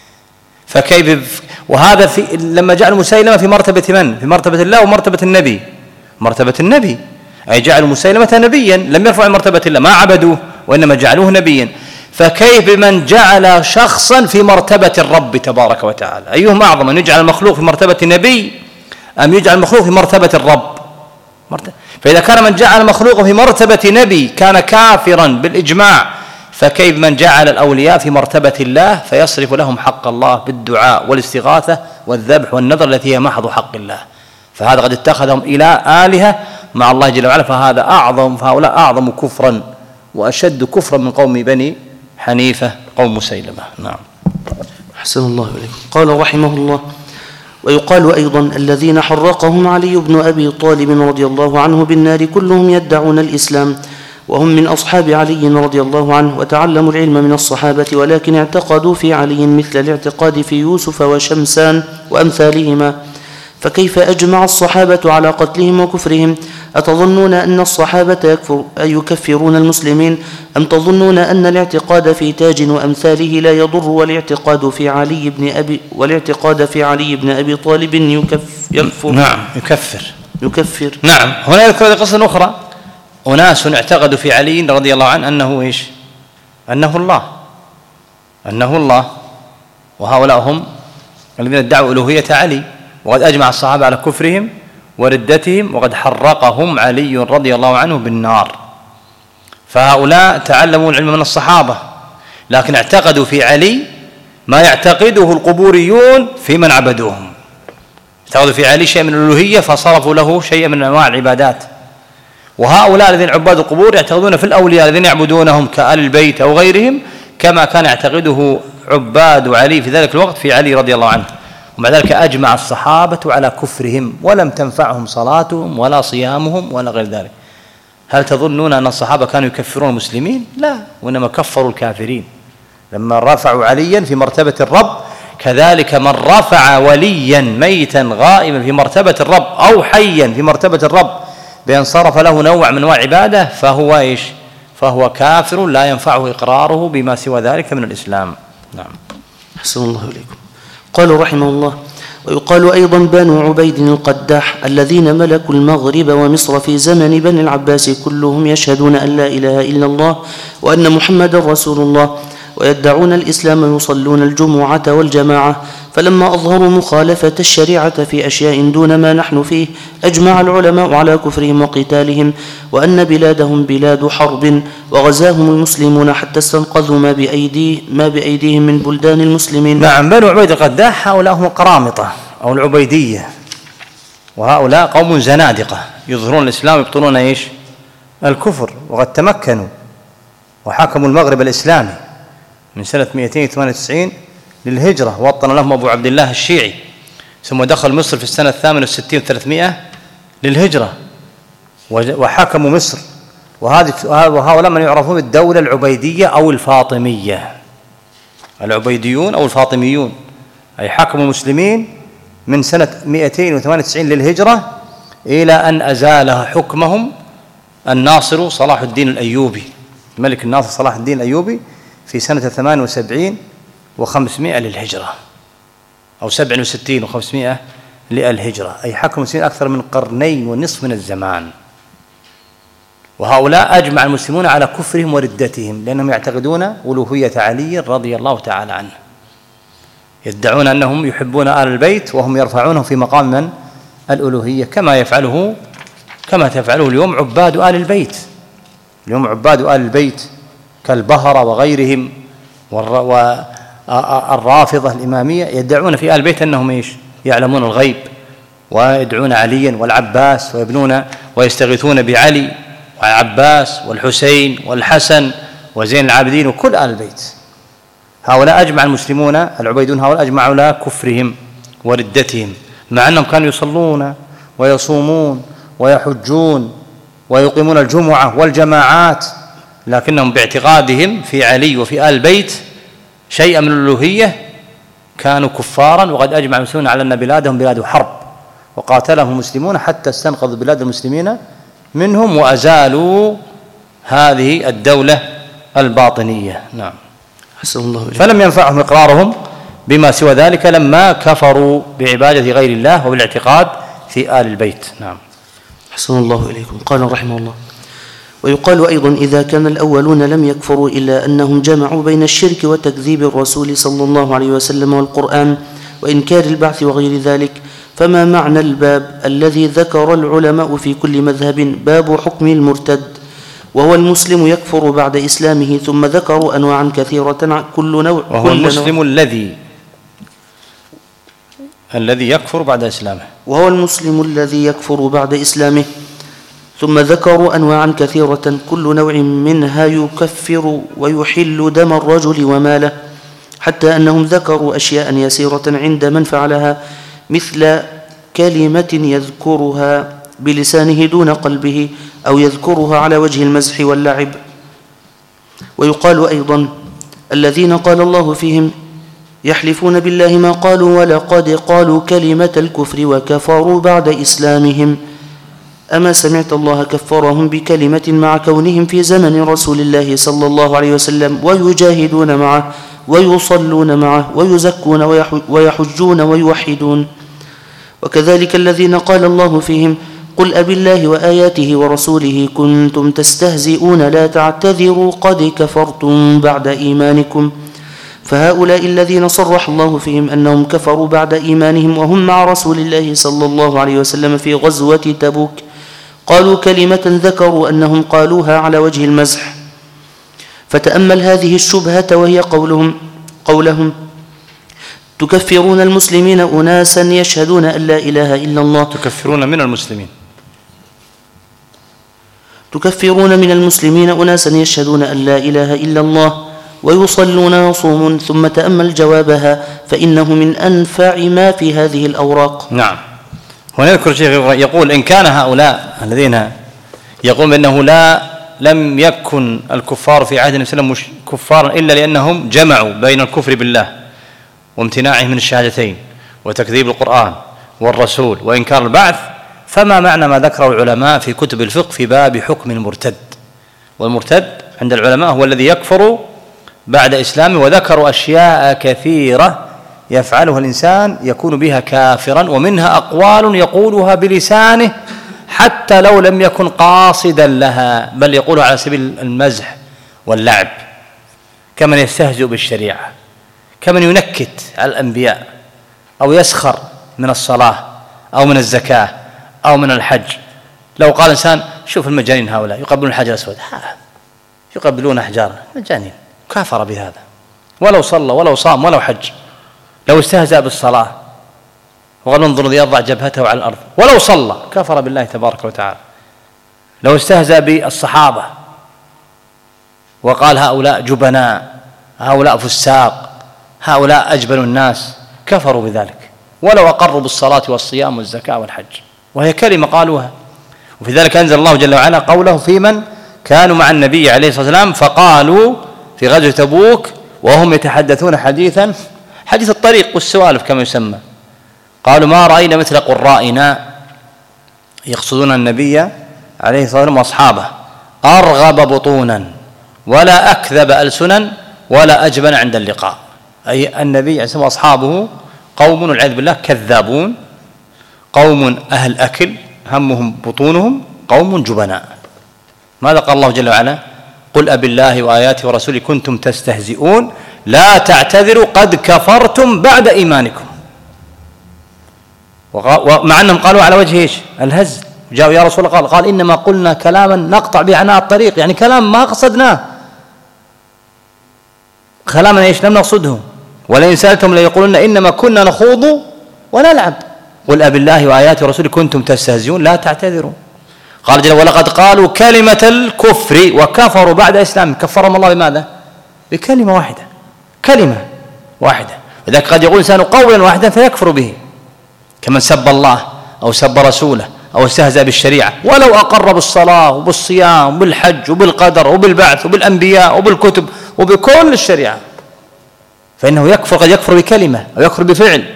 فكيف؟ وهذا في لما جعلوا مسيلمة في مرتبة من؟ في مرتبة الله ومرتبة النبي، مرتبة النبي، أي جعلوا مسيلمة نبيا، لم يرفعوا مرتبة الله، ما عبدوه وإنما جعلوه نبيا. فكيف بمن جعل شخصا في مرتبة الرب تبارك وتعالى؟ أيهم أعظم، أن يجعل المخلوق في مرتبة نبي أم يجعل المخلوق في مرتبة الرب؟ فإذا كان من جعل مخلوقا في مرتبة نبي كان كافرا بالإجماع فكيف من جعل الأولياء في مرتبة الله فيصرف لهم حق الله بالدعاء والاستغاثة والذبح والنذر التي هي محض حق الله، فهذا قد اتخذهم إلى آلهة مع الله جل وعلا، فهذا أعظم فهؤلاء أعظم كفرا وأشد كفرا من قوم بني حنيفة قوم مسيلمة. نعم. أحسن الله إليكم. قال رحمه الله: ويقال أيضا الذين حرقهم علي بن أبي طالب رضي الله عنه بالنار كلهم يدعون الإسلام، وهم من أصحاب علي رضي الله عنه، وتعلموا العلم من الصحابة، ولكن اعتقدوا في علي مثل الاعتقاد في يوسف وشمسان وأمثالهما. فكيف أجمع الصحابة على قتلهم وكفرهم؟ أتظنون أن الصحابة يكفر يكفرون المسلمين، أم تظنون أن الاعتقاد في تاج وأمثاله لا يضر، والاعتقاد في علي بن أبي والاعتقاد في علي بن أبي طالب يكفر؟ نعم يكفر يكفر. نعم. هنا يذكر قصة أخرى، أناس اعتقدوا في علي رضي الله عنه أنه إيش؟ أنه الله، أنه الله، وهؤلاء هم الذين ادعوا ألوهية علي، وقد أجمع الصحابة على كفرهم وردتهم، وقد حرقهم علي رضي الله عنه بالنار. فهؤلاء تعلموا العلم من الصحابة، لكن اعتقدوا في علي ما يعتقده القبوريون في من عبدوهم، اعتقدوا في علي شيء من الألوهية فصرفوا له شيء من أنواع العبادات. وهؤلاء الذين عباد القبور يعتقدون في الأولياء الذين يعبدونهم كآل البيت أو غيرهم كما كان يعتقده عباد علي في ذلك الوقت في علي رضي الله عنه. ومع ذلك أجمع الصحابة على كفرهم، ولم تنفعهم صلاتهم ولا صيامهم ولا غير ذلك. هل تظنون أن الصحابة كانوا يكفرون المسلمين؟ لا، وإنما كفروا الكافرين لما رفعوا عليا في مرتبة الرب. كذلك من رفع وليا ميتا غائبا في مرتبة الرب أو حيا في مرتبة الرب بأن صرف له نوع من أنواع عبادة فهو إيش؟ فهو كافر لا ينفعه إقراره بما سوى ذلك من الإسلام. نعم. أحسن الله إليكم. قال رحمه الله: ويقال أيضا بنو عبيد القداح الذين ملكوا المغرب ومصر في زمن بني العباس كلهم يشهدون أن لا إله إلا الله وأن محمد رسول الله، ويدعون الإسلام ويصلون الجمعة والجماعة، فلما أظهروا مخالفة الشريعة في أشياء دون ما نحن فيه أجمع العلماء على كفرهم وقتالهم، وأن بلادهم بلاد حرب، وغزاهم المسلمون حتى استنقذوا ما بأيديه ما بأيديهم من بلدان المسلمين. نعم. بنو عبيد القداح هؤلاء هم القرامطة أو العبيدية، وهؤلاء قوم زنادقة يظهرون الإسلام ويبطلون إيش؟ الكفر، وقد تمكنوا وحكموا المغرب الإسلامي من سنة مئتين وثمانية وتسعين للهجرة، وطن لهم أبو عبد الله الشيعي، ثم دخل مصر في السنة الثامنة والستين وثلاثمائة للهجرة وحكموا مصر. وهؤلاء من يعرفون بالدولة العبيدية أو الفاطمية، العبيديون أو الفاطميون، أي حكموا المسلمين من سنة مئتين وثمانية وتسعين للهجرة إلى أن أزالها حكمهم الناصر صلاح الدين الأيوبي، الملك الناصر صلاح الدين الأيوبي في سنة ثمان وسبعين وخمسمائة للهجرة، أو سبع وستين وخمسمائة للهجرة، أي حكم المسلمين أكثر من قرنين ونصف من الزمان. وهؤلاء أجمع المسلمون على كفرهم وردتهم، لأنهم يعتقدون ألوهية علي رضي الله تعالى عنه، يدعون أنهم يحبون آل البيت وهم يرفعونهم في مقام من الألوهية، كما يفعله كما تفعله اليوم عباد آل البيت. اليوم عباد آل البيت كالبهرة وغيرهم والرافضة الإمامية يدعون في آل البيت أنهم إيش؟ يعلمون الغيب، ويدعون عليا والعباس، ويبنون ويستغيثون بعلي والعباس والحسين والحسن وزين العابدين وكل آل البيت. هؤلاء أجمع المسلمون العبيدون هؤلاء أجمعوا على كفرهم وردتهم، مع أنهم كانوا يصلون ويصومون ويحجون ويقيمون الجمعة والجماعات، لكنهم باعتقادهم في علي وفي آل البيت شيئا من الألوهية كانوا كفارا. وقد أجمع المسلمون على أن بلادهم بلاد حرب، وقاتلهم المسلمون حتى استنقذوا بلاد المسلمين منهم وأزالوا هذه الدولة الباطنية. نعم. حسن الله إليك. فلم ينفعهم إقرارهم بما سوى ذلك لما كفروا بعبادة غير الله وبالاعتقاد في آل البيت. نعم. حسن الله إليكم. قال رحمه الله: ويقال أيضا إذا كان الأولون لم يكفروا إلا أنهم جمعوا بين الشرك وتكذيب الرسول صلى الله عليه وسلم والقرآن وإنكار البعث وغير ذلك، فما معنى الباب الذي ذكر العلماء في كل مذهب باب حكم المرتد؟ وهو المسلم يكفر بعد إسلامه. ثم ذكروا أنواعا كثيرة كل نوع وهو كل المسلم نوع الذي الذي يكفر بعد إسلامه وهو المسلم الذي يكفر بعد إسلامه. ثم ذكروا أنواعا كثيرة كل نوع منها يكفر ويحل دم الرجل وماله، حتى أنهم ذكروا أشياء يسيرة عند من فعلها، مثل كلمة يذكرها بلسانه دون قلبه، أو يذكرها على وجه المزح واللعب. ويقال أيضا: الذين قال الله فيهم يحلفون بالله ما قالوا ولقد قالوا كلمة الكفر وكفروا بعد إسلامهم. أما سمعت الله كفرهم بكلمة مع كونهم في زمن رسول الله صلى الله عليه وسلم ويجاهدون معه ويصلون معه ويزكون ويحجون ويوحدون. وكذلك الذين قال الله فيهم: قل أبي الله وآياته ورسوله كنتم تستهزئون لا تعتذروا قد كفرتم بعد إيمانكم. فهؤلاء الذين صرح الله فيهم أنهم كفروا بعد إيمانهم وهم مع رسول الله صلى الله عليه وسلم في غزوة تبوك، قالوا كلمة ذكروا أنهم قالوها على وجه المزح. فتأمل هذه الشبهة، وهي قولهم قولهم تكفرون المسلمين أناسا يشهدون أن لا إله إلا الله تكفرون من المسلمين تكفرون من المسلمين أناسا يشهدون أن لا إله إلا الله ويصلون ويصومون. ثم تأمل جوابها، فإنه من أنفع ما في هذه الأوراق. نعم. هنا يذكر الشيخ يقول: إن كان هؤلاء الذين يقولون بأنه لا لم يكن الكفار في عهد النبي صلى الله عليه وسلم كفارا إلا لأنهم جمعوا بين الكفر بالله وامتناعه من الشهادتين وتكذيب القرآن والرسول وإنكار البعث، فما معنى ما ذكره العلماء في كتب الفقه في باب حكم المرتد؟ والمرتد عند العلماء هو الذي يكفر بعد إسلامه، وذكروا أشياء كثيرة يفعلها الإنسان يكون بها كافرا، ومنها أقوال يقولها بلسانه حتى لو لم يكن قاصدا لها، بل يقولها على سبيل المزح واللعب، كمن يستهزئ بالشريعة، كمن ينكت على الأنبياء، أو يسخر من الصلاة أو من الزكاة أو من الحج. لو قال إنسان: شوف المجانين هؤلاء يقبلون الحجر الأسود، يقبلون أحجارا، مجانين، كافر بهذا، ولو صلى ولو صام ولو حج. لو استهزأ بالصلاة وقال: انظر يضع جبهته على الأرض، ولو صلى، كفر بالله تبارك وتعالى. لو استهزأ بالصحابة وقال: هؤلاء جبناء، هؤلاء فساق، هؤلاء أجبن الناس، كفروا بذلك، ولو أقروا بالصلاة والصيام والزكاة والحج، وهي كلمة قالوها. وفي ذلك أنزل الله جل وعلا قوله في من كانوا مع النبي عليه الصلاة والسلام فقالوا في غزوة تبوك وهم يتحدثون حديثا حديث الطريق والسوالف كما يسمى، قالوا: ما رأينا مثل قرائنا، يقصدون النبي عليه الصلاة والسلام وأصحابه، أرغب بطونا ولا أكذب ألسنا ولا أجبن عند اللقاء. أي النبي عليه الصلاة والسلام وأصحابه قوم والعياذ بالله كذابون، قوم أهل أكل همهم بطونهم، قوم جبناء. ماذا قال الله جل وعلا؟ قل أبي الله وآياته ورسوله كنتم تستهزئون لا تعتذروا قد كفرتم بعد إيمانكم. ومع أنهم قالوا على وجه إيش؟ الهزل. جاءوا يا رسول الله، قال, قال إنما قلنا كلاما نقطع به عناء الطريق، يعني كلام ما قصدناه، كلاما إيش لم نقصده. ولئن سألتم ليقولن إنما كنا نخوض ونلعب. قل أبي الله وآياته ورسوله كنتم تستهزئون لا تعتذروا. قال جل: ولقد قالوا كلمة الكفر وكفروا بعد إسلام. كفرهم الله بماذا؟ بكلمة واحدة، كلمة واحدة. لذلك قد يقول الإنسان قولا واحدا فيكفر به، كمن سب الله أو سب رسوله أو استهزأ بالشريعة، ولو أقر بالصلاة وبالصيام وبالحج وبالقدر وبالبعث وبالأنبياء وبالكتب وبكل الشريعة، فإنه يكفر، قد يكفر بكلمة أو يكفر بفعل.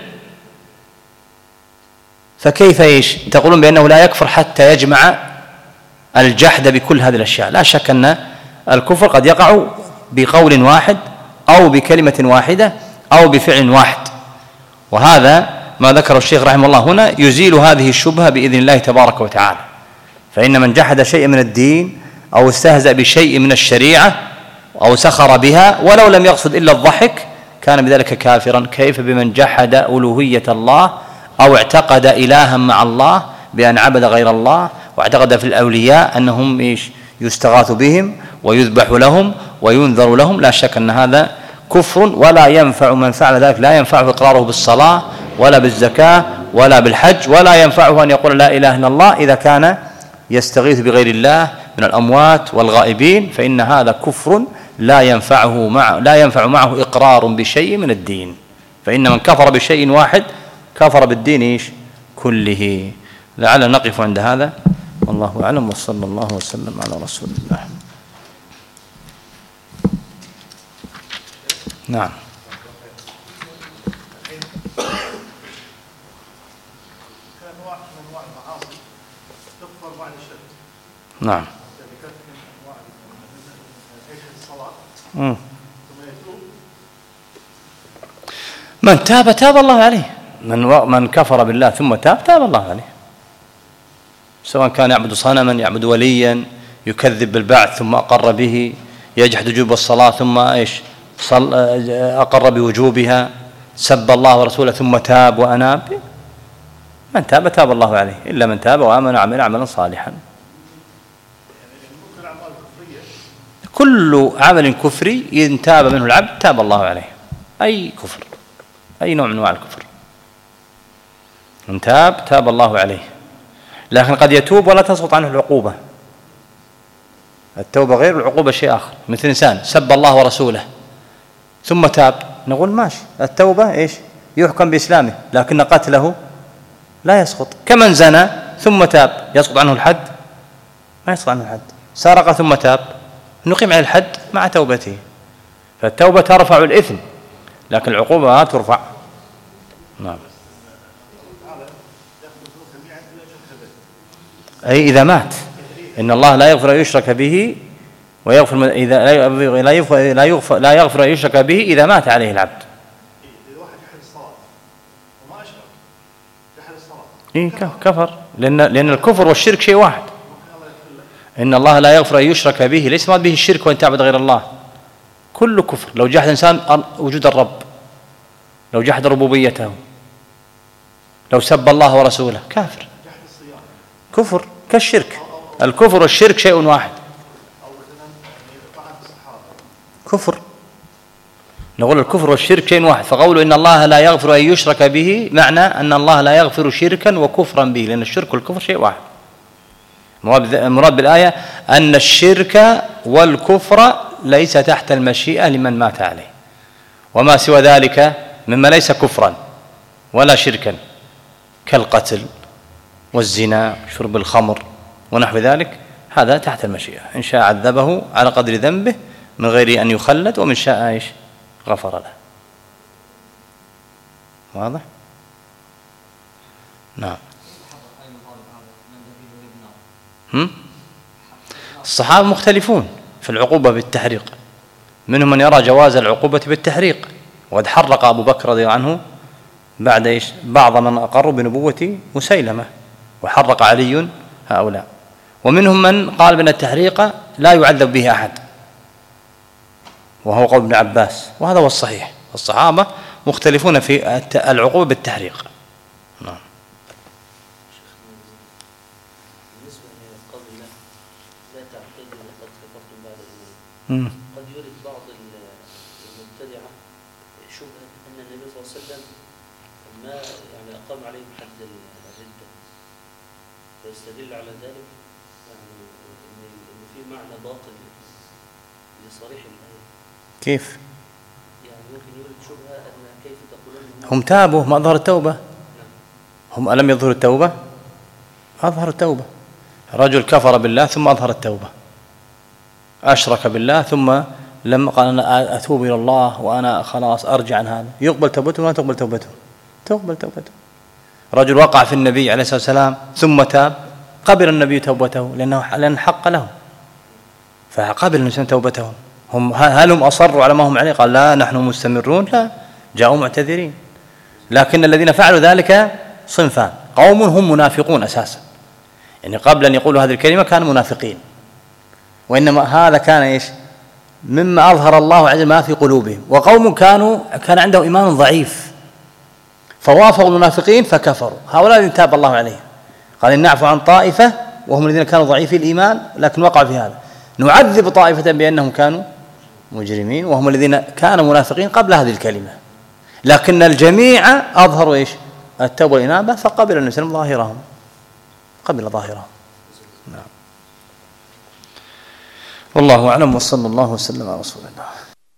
فكيف إيش تقولون بأنه لا يكفر حتى يجمع الجحد بكل هذه الأشياء؟ لا شك أن الكفر قد يقع بقول واحد أو بكلمة واحدة أو بفعل واحد. وهذا ما ذكره الشيخ رحمه الله هنا يزيل هذه الشبهة بإذن الله تبارك وتعالى. فإن من جحد شيء من الدين أو استهزأ بشيء من الشريعة أو سخر بها ولو لم يقصد إلا الضحك كان بذلك كافرا. كيف بمن جحد ألوهية الله أو اعتقد إلها مع الله بأن عبد غير الله، واعتقد في الأولياء أنهم إيش يستغاث بهم ويذبح لهم وينذر لهم، لا شك أن هذا كفر، ولا ينفع من فعل ذلك، لا ينفعه إقراره بالصلاة ولا بالزكاة ولا بالحج، ولا ينفعه أن يقول لا إله إلا الله إذا كان يستغيث بغير الله من الأموات والغائبين، فإن هذا كفر لا ينفعه مع لا ينفع معه إقرار بشيء من الدين، فإن من كفر بشيء واحد كفر بالدين إيش كله. لعل نقف عند هذا، والله أعلم، وصلى الله وسلم على رسول الله. نعم. نعم. مم. من تاب تاب الله عليه، من من كفر بالله ثم تاب تاب الله عليه، سواء كان يعبد صنما، يعبد وليا، يكذب بالبعث ثم أقر به، يجحد وجوب الصلاة ثم ايش صل أقر بوجوبها، سب الله ورسوله ثم تاب وأناب، من تاب تاب الله عليه، إلا من تاب وآمن وعمل عملا صالحا. كل عمل كفري إن تاب منه العبد تاب الله عليه، أي كفر، أي نوع من أنواع الكفر، إن تاب تاب الله عليه. لكن قد يتوب ولا تسقط عنه العقوبة، التوبة غير، العقوبة شيء آخر. مثل إنسان سب الله ورسوله ثم تاب، نقول ماشي، التوبة إيش يحكم بإسلامه، لكن قتله لا يسقط. كمن زنى ثم تاب يسقط عنه الحد؟ ما يسقط عنه الحد. سرق ثم تاب نقيم عليه الحد مع توبته. فالتوبة ترفع الإثم، لكن العقوبة ما ترفع. نعم. أي إذا مات، إن الله لا يغفر أن يشرك به ويغفر إذا لا يغفر لا يغفر لا يغفر أن يشرك به إذا مات عليه العبد. إيه كفر، لأن لأن الكفر والشرك شيء واحد. إن الله لا يغفر أن يشرك به، ليس مراد به الشرك وأن تعبد غير الله، كل كفر. لو جحد إنسان وجود الرب، لو جحد ربوبيته، لو سب الله ورسوله، كافر، كفر كالشرك. الكفر والشرك شيء واحد، كفر. نقول الكفر والشرك شيء واحد، فقوله إن الله لا يغفر أن يشرك به معنى أن الله لا يغفر شركا وكفرا به، لأن الشرك والكفر شيء واحد. المراد بالآية أن الشرك والكفر ليس تحت المشيئة لمن مات عليه، وما سوى ذلك مما ليس كفرا ولا شركا كالقتل والزنا وشرب الخمر ونحو ذلك، هذا تحت المشيئة، إن شاء عذبه على قدر ذنبه من غير أن يخلد، ومن شاء إيش غفر له. واضح؟ نعم. هم؟ الصحابة مختلفون في العقوبة بالتحريق، منهم من يرى جواز العقوبة بالتحريق، وقد حرق أبو بكر رضي الله عنه بعد إيش بعض من أقروا بنبوة مسيلمة، وحرق علي هؤلاء. ومنهم من قال بأن التحريق لا يعذب به أحد، وهو قول ابن عباس، وهذا هو الصحيح. الصحابة مختلفون في العقوبة بالتحريق. نعم. مم. قد يرد بعض المبتدعة شبهة أن النبي صلى الله عليه وسلم ما يعني أقام عليهم حد الردة، فيستدل على ذلك يعني إن في معنى باطل لصريح الآية. كيف؟ يعني ممكن يرد شبهة أن كيف تقولون هم تابوا ما أظهر التوبة؟ هم ألم يظهروا التوبة؟ أظهروا التوبة. رجل كفر بالله ثم أظهر التوبة، أشرك بالله ثم لما قال أنا أتوب إلى الله وأنا خلاص أرجع عن هذا، يقبل توبته ولا تقبل توبته؟ تقبل توبته. رجل وقع في النبي عليه الصلاة والسلام ثم تاب، قبل النبي توبته لأنه لأن حق له، فقبل الإنسان توبتهم. هم هل هم أصروا على ما هم عليه؟ قال لا نحن مستمرون، لا، جاءوا معتذرين. لكن الذين فعلوا ذلك صنفان، قوم هم منافقون أساسا، يعني قبل أن يقولوا هذه الكلمة كانوا منافقين، وإنما هذا كان إيش مما أظهر الله عز وجل ما في قلوبهم. وقوم كانوا كان عندهم إيمان ضعيف فوافقوا المنافقين فكفروا، هؤلاء الذين تاب الله عليهم. قال إن نعفو عن طائفة وهم الذين كانوا ضعيفي الإيمان لكن وقعوا في هذا، نعذب طائفة بأنهم كانوا مجرمين وهم الذين كانوا منافقين قبل هذه الكلمة، لكن الجميع أظهروا إيش؟ التوبة والإنابة، فقبل النبي صلى الله عليه وسلم ظاهرهم، قبل ظاهرهم. نعم. والله أعلم، وصلى الله وسلم على رسول الله.